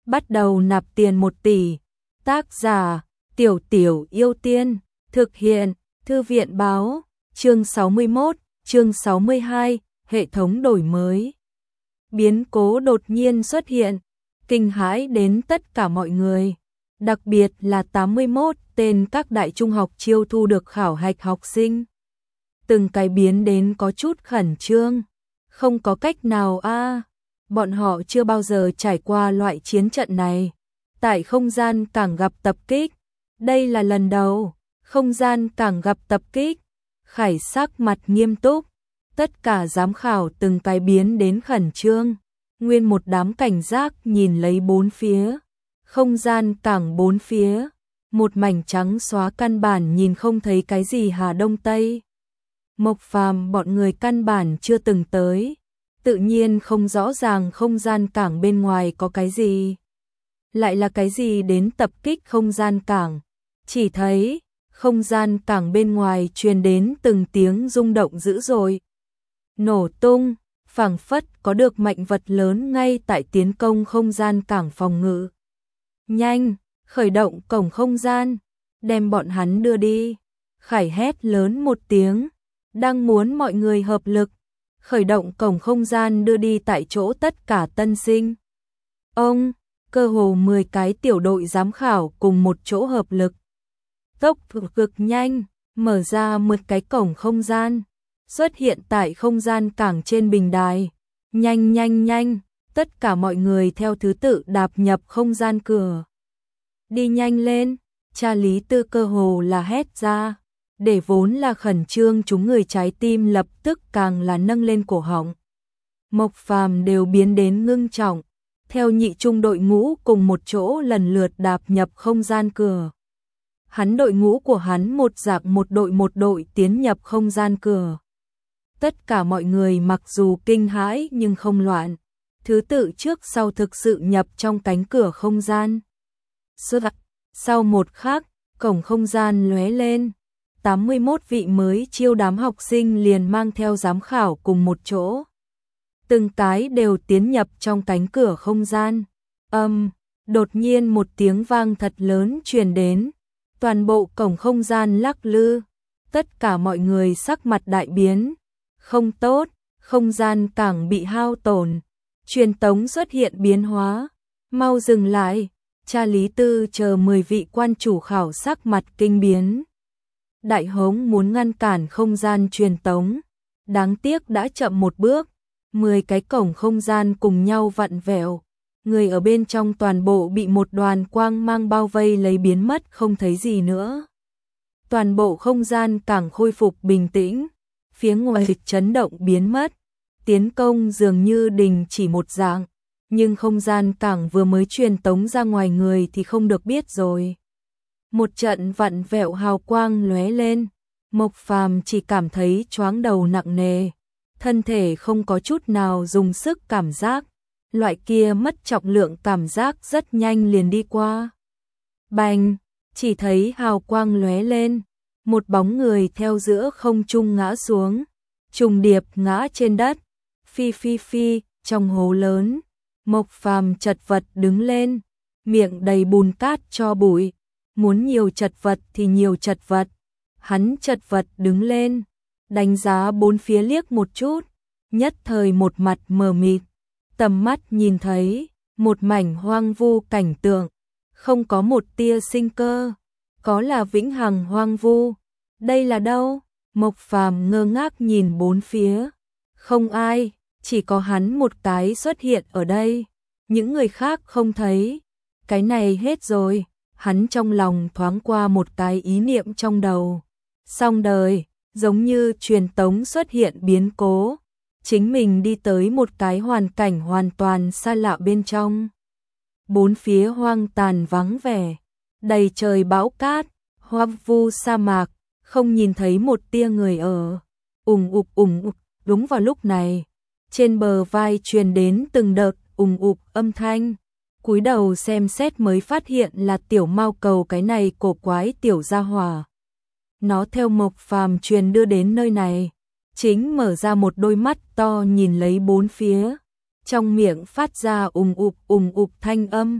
bắt đầu nạp tiền 1 tỷ. Tác giả, Tiểu Tiểu Yêu Tiên, thực hiện, Thư viện báo, chương 61, chương 62, hệ thống đổi mới. Biến cố đột nhiên xuất hiện, kinh hãi đến tất cả mọi người, đặc biệt là 81 tên các đại trung học chiêu thu được khảo hạch học sinh. Từng cái biến đến có chút khẩn trương, không có cách nào bọn họ chưa bao giờ trải qua loại chiến trận này. Tại không gian cảng gặp tập kích, đây là lần đầu, không gian cảng gặp tập kích. Khải sắc mặt nghiêm túc, tất cả giám khảo từng cái biến đến khẩn trương, nguyên một đám cảnh giác nhìn lấy bốn phía, không gian cảng bốn phía, một mảnh trắng xóa căn bản nhìn không thấy cái gì Hà Đông Tây. Mộc Phàm bọn người căn bản chưa từng tới, tự nhiên không rõ ràng không gian cảng bên ngoài có cái gì. Lại là cái gì đến tập kích không gian cảng, chỉ thấy không gian cảng bên ngoài truyền đến từng tiếng rung động dữ dội. Nổ tung, phảng phất có được mạnh vật lớn ngay tại tiến công không gian cảng phòng ngự. Nhanh, khởi động cổng không gian, đem bọn hắn đưa đi. Khải hét lớn một tiếng, đang muốn mọi người hợp lực, khởi động cổng không gian đưa đi tại chỗ tất cả tân sinh. Cơ hồ 10 cái tiểu đội giám khảo cùng một chỗ hợp lực. Tốc độ cực nhanh, mở ra 10 cái cổng không gian, xuất hiện tại không gian cảng trên bình đài. Nhanh nhanh nhanh, tất cả mọi người theo thứ tự đạp nhập không gian cửa. Đi nhanh lên, cha Lý Tư cơ hồ là hét ra, để vốn là khẩn trương chúng người trái tim lập tức càng là nâng lên cổ họng. Mộc Phàm đều biến đến ngưng trọng, theo nhị trung đội ngũ cùng một chỗ lần lượt đạp nhập không gian cửa. Hắn đội ngũ của hắn một đội tiến nhập không gian cửa. Tất cả mọi người mặc dù kinh hãi nhưng không loạn, thứ tự trước sau thực sự nhập trong cánh cửa không gian. Sau một khắc, cổng không gian lóe lên, 81 vị mới chiêu đám học sinh liền mang theo giám khảo cùng một chỗ. Từng cái đều tiến nhập trong cánh cửa không gian. Đột nhiên một tiếng vang thật lớn truyền đến, toàn bộ cổng không gian lắc lư, tất cả mọi người sắc mặt đại biến. Không tốt, không gian cảng bị hao tổn, truyền tống xuất hiện biến hóa, mau dừng lại. Cha Lý Tư chờ 10 vị quan chủ khảo sắc mặt kinh biến. Đại hống muốn ngăn cản không gian truyền tống, đáng tiếc đã chậm một bước, 10 cái cổng không gian cùng nhau vặn vẹo, người ở bên trong toàn bộ bị một đoàn quang mang bao vây lấy biến mất không thấy gì nữa. Toàn bộ không gian càng khôi phục bình tĩnh, phía ngoài chấn động biến mất, tiến công dường như đình chỉ một dạng, nhưng không gian càng vừa mới truyền tống ra ngoài người thì không được biết rồi. Một trận vặn vẹo hào quang lóe lên, Mộc Phàm chỉ cảm thấy choáng đầu nặng nề, thân thể không có chút nào dùng sức cảm giác, loại kia mất trọng lượng cảm giác rất nhanh liền đi qua. Bành, chỉ thấy hào quang lóe lên, một bóng người theo giữa không trung ngã xuống, trùng điệp ngã trên đất, phi, trong hố lớn. Mộc Phàm chật vật đứng lên, miệng đầy bùn cát cho bụi, muốn nhiều chật vật thì nhiều chật vật. Hắn chật vật đứng lên, đánh giá bốn phía liếc một chút, nhất thời một mặt mờ mịt, tầm mắt nhìn thấy một mảnh hoang vu cảnh tượng, không có một tia sinh cơ, có là vĩnh hằng hoang vu. Đây là đâu? Mộc Phàm ngơ ngác nhìn bốn phía, không ai, chỉ có hắn một cái xuất hiện ở đây, những người khác không thấy. Cái này hết rồi, hắn trong lòng thoáng qua một cái ý niệm trong đầu. Xong đời, giống như truyền tống xuất hiện biến cố, chính mình đi tới một cái hoàn cảnh hoàn toàn xa lạ bên trong. Bốn phía hoang tàn vắng vẻ, đầy trời bão cát, hoang vu sa mạc, không nhìn thấy một tia người ở. Ùng ục, đúng vào lúc này, trên bờ vai truyền đến từng đợt ùng ục âm thanh. Cúi đầu xem xét mới phát hiện là Tiểu Mao Cầu, cái này cổ quái tiểu gia hỏa. Nó theo Mộc Phàm truyền đưa đến nơi này, chính mở ra một đôi mắt to nhìn lấy bốn phía, trong miệng phát ra ùng ục thanh âm,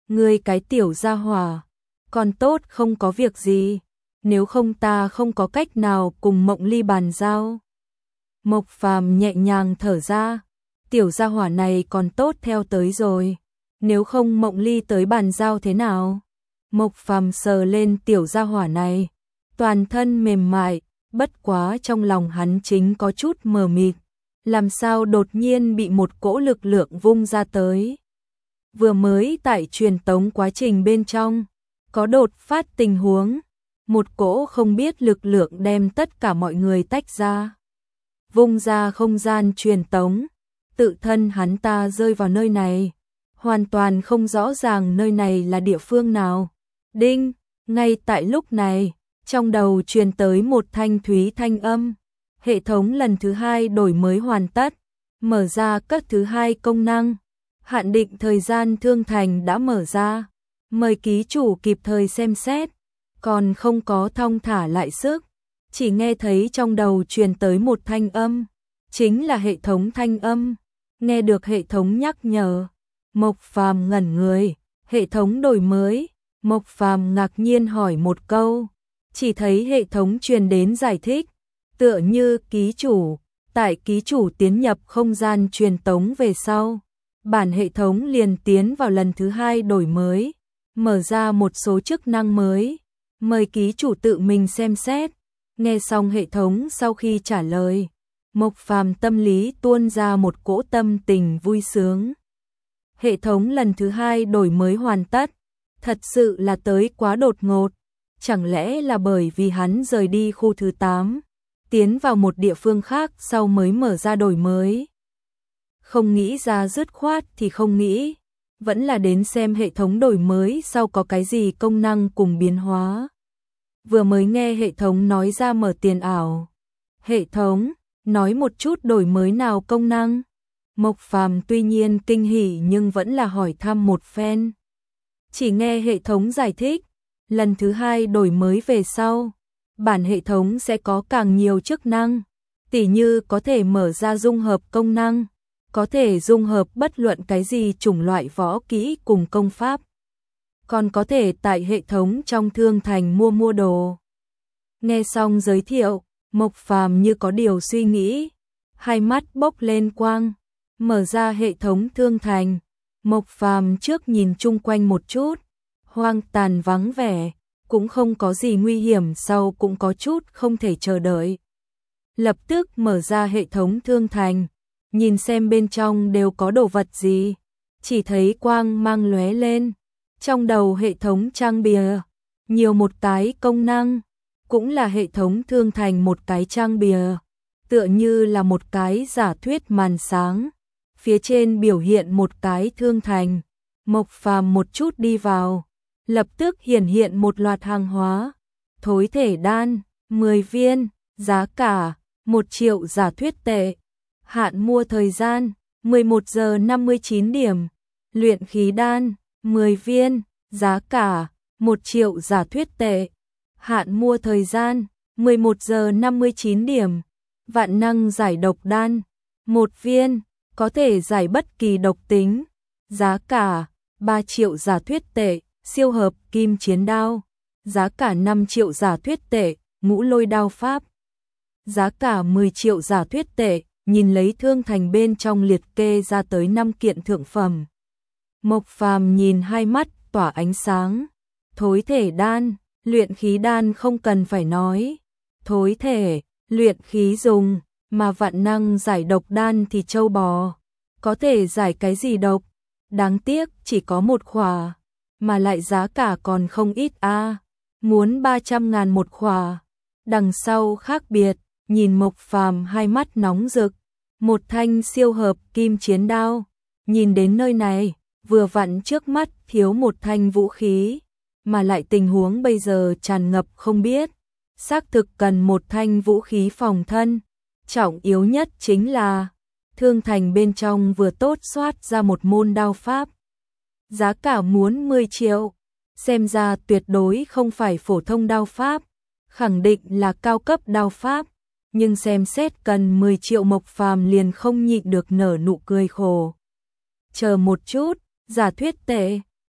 Ngươi cái tiểu gia hỏa, còn tốt không có việc gì, nếu không ta không có cách nào cùng Mộng Ly bàn giao. Mộc Phàm nhẹ nhàng thở ra, tiểu gia hỏa này còn tốt theo tới rồi, nếu không Mộng Ly tới bàn giao thế nào? Mộc Phàm sờ lên tiểu gia hỏa này, toàn thân mềm mại, bất quá trong lòng hắn chính có chút mờ mịt, làm sao đột nhiên bị một cỗ lực lượng vung ra tới. Vừa mới tại truyền tống quá trình bên trong, có đột phát tình huống, một cỗ không biết lực lượng đem tất cả mọi người tách ra. Vung ra không gian truyền tống, tự thân hắn ta rơi vào nơi này, hoàn toàn không rõ ràng nơi này là địa phương nào. Đinh, ngay tại lúc này, trong đầu truyền tới một thanh thúy thanh âm, hệ thống lần thứ 2 đổi mới hoàn tất, mở ra cấp thứ 2 công năng, hạn định thời gian thương thành đã mở ra, mời ký chủ kịp thời xem xét, còn không có thong thả lại sức, chỉ nghe thấy trong đầu truyền tới một thanh âm, chính là hệ thống thanh âm, nghe được hệ thống nhắc nhở, Mộc Phàm ngẩn người, hệ thống đổi mới, Mộc Phàm ngạc nhiên hỏi một câu, chỉ thấy hệ thống truyền đến giải thích, tựa như ký chủ, tại ký chủ tiến nhập không gian truyền tống về sau, bản hệ thống liền tiến vào lần thứ 2 đổi mới, mở ra một số chức năng mới, mời ký chủ tự mình xem xét. Nghe xong hệ thống sau khi trả lời, Mộc Phàm tâm lý tuôn ra một cỗ tâm tình vui sướng. Hệ thống lần thứ 2 đổi mới hoàn tất, thật sự là tới quá đột ngột, chẳng lẽ là bởi vì hắn rời đi khu thứ 8, tiến vào một địa phương khác sau mới mở ra đổi mới. Không nghĩ ra dứt khoát thì không nghĩ, vẫn là đến xem hệ thống đổi mới sau có cái gì công năng cùng biến hóa. Vừa mới nghe hệ thống nói ra mở tiền ảo. Hệ thống, nói một chút đổi mới nào công năng. Mộc Phàm tuy nhiên kinh hỉ nhưng vẫn là hỏi thăm một phen. Chỉ nghe hệ thống giải thích, lần thứ 2 đổi mới về sau, bản hệ thống sẽ có càng nhiều chức năng, tỉ như có thể mở ra dung hợp công năng, có thể dung hợp bất luận cái gì chủng loại võ kỹ cùng công pháp, còn có thể tại hệ thống trong thương thành mua đồ. Nghe xong giới thiệu, Mộc Phàm như có điều suy nghĩ, hai mắt bốc lên quang, mở ra hệ thống thương thành. Mộc Phàm trước nhìn chung quanh một chút, hoang tàn vắng vẻ, cũng không có gì nguy hiểm, sau cũng có chút không thể chờ đợi. Lập tức mở ra hệ thống thương thành, nhìn xem bên trong đều có đồ vật gì, chỉ thấy quang mang lóe lên. Trong đầu hệ thống trang bìa, nhiều một cái công năng, cũng là hệ thống thương thành một cái trang bìa, tựa như là một cái giả thuyết màn sáng, phía trên biểu hiện một cái thương thành. Mộc Phàm một chút đi vào, lập tức hiển hiện một loạt hàng hóa, thối thể đan, 10 viên, giá cả 1 triệu giả thuyết tệ, hạn mua thời gian 11 giờ 59 điểm, luyện khí đan 10 viên, giá cả 1 triệu giả thuyết tệ, hạn mua thời gian 11 giờ 59 điểm, vạn năng giải độc đan 1 viên, có thể giải bất kỳ độc tính, giá cả 3 triệu giả thuyết tệ, siêu hợp kim chiến đao, giá cả 5 triệu giả thuyết tệ, ngũ lôi đao pháp, giá cả 10 triệu giả thuyết tệ. Nhìn lấy thương thành bên trong liệt kê ra tới 5 kiện thượng phẩm. Mộc Phàm nhìn hai mắt tỏa ánh sáng, thối thể đan, luyện khí đan không cần phải nói, thối thể, luyện khí dùng, mà vạn năng giải độc đan thì châu bò, có thể giải cái gì độc, đáng tiếc chỉ có một khỏa, mà lại giá cả còn không ít a, muốn 300.000 một khỏa. Đằng sau khác biệt, nhìn Mộc Phàm hai mắt nóng rực, một thanh siêu hợp kim chiến đao, nhìn đến nơi này, vừa vặn trước mắt thiếu một thanh vũ khí, mà lại tình huống bây giờ tràn ngập không biết, xác thực cần một thanh vũ khí phòng thân, trọng yếu nhất chính là thương thành bên trong vừa tốt soát ra một môn đao pháp, giá cả muốn 10 triệu, xem ra tuyệt đối không phải phổ thông đao pháp, khẳng định là cao cấp đao pháp. Nhưng xem xét cần 10 triệu, Mộc Phàm liền không nhịn được nở nụ cười khổ. Chờ một chút, giả thuyết tệ,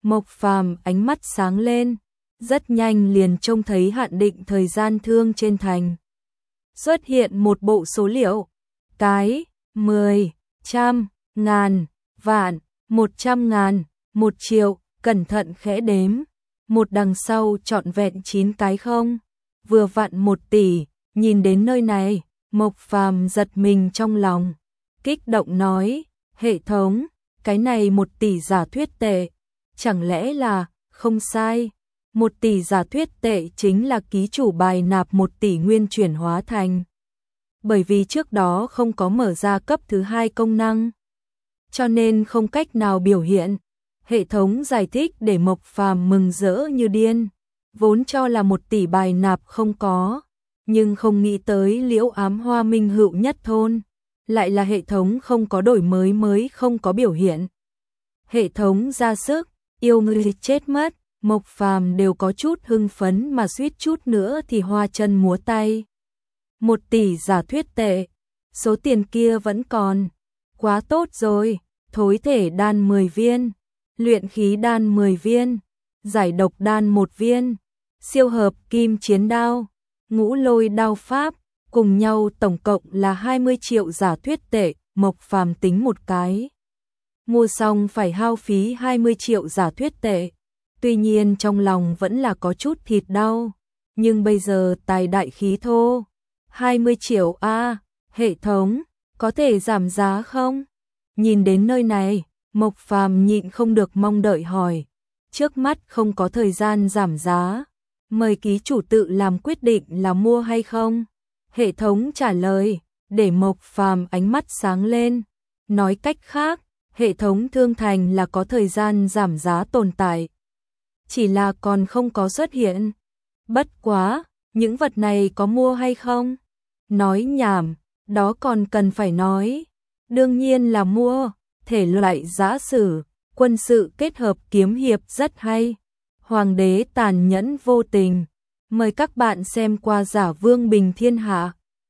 Mộc Phàm ánh mắt sáng lên, rất nhanh liền trông thấy hạn định thời gian thương trên thành. Xuất hiện một bộ số liệu, cái, 10, trăm, ngàn, vạn, 100.000, 1 triệu, cẩn thận khẽ đếm. Một đằng sau trọn vẹn 9 cái không, vừa vặn 1 tỷ, nhìn đến nơi này, Mộc Phàm giật mình trong lòng, kích động nói, hệ thống, cái này 1 tỷ giả thuyết tệ, chẳng lẽ là, không sai, 1 tỷ giả thuyết tệ chính là ký chủ bài nạp 1 tỷ nguyên chuyển hóa thành. Bởi vì trước đó không có mở ra cấp thứ 2 công năng, cho nên không cách nào biểu hiện. Hệ thống giải thích để Mộc Phàm mừng rỡ như điên, vốn cho là 1 tỷ bài nạp không có, nhưng không nghĩ tới Liễu Ám Hoa Minh Hữu Nhất Thôn, lại là hệ thống không có đổi mới không có biểu hiện. Hệ thống ra sức, yêu người chết mất, Mộc Phàm đều có chút hưng phấn mà suýt chút nữa thì hoa chân múa tay. 1 tỷ giả thuyết tệ, số tiền kia vẫn còn, quá tốt rồi, thối thể đan 10 viên. Luyện khí đan 10 viên, giải độc đan 1 viên, siêu hợp kim chiến đao, ngũ lôi đao pháp, cùng nhau tổng cộng là 20 triệu giả thuyết tệ, Mộc Phàm tính một cái. Mua xong phải hao phí 20 triệu giả thuyết tệ, tuy nhiên trong lòng vẫn là có chút thịt đau, nhưng bây giờ tài đại khí thô. 20 triệu a, hệ thống, có thể giảm giá không? Nhìn đến nơi này, Mộc Phàm nhịn không được mong đợi hỏi, trước mắt không có thời gian giảm giá, mời ký chủ tự làm quyết định là mua hay không. Hệ thống trả lời, để Mộc Phàm ánh mắt sáng lên, nói cách khác, hệ thống thương thành là có thời gian giảm giá tồn tại, chỉ là còn không có xuất hiện. Bất quá, những vật này có mua hay không? Nói nhảm, đó còn cần phải nói, đương nhiên là mua. Thể loại giã sử, quân sự kết hợp kiếm hiệp rất hay. Hoàng đế tàn nhẫn vô tình. Mời các bạn xem qua Giả Vương Bình Thiên Hạ.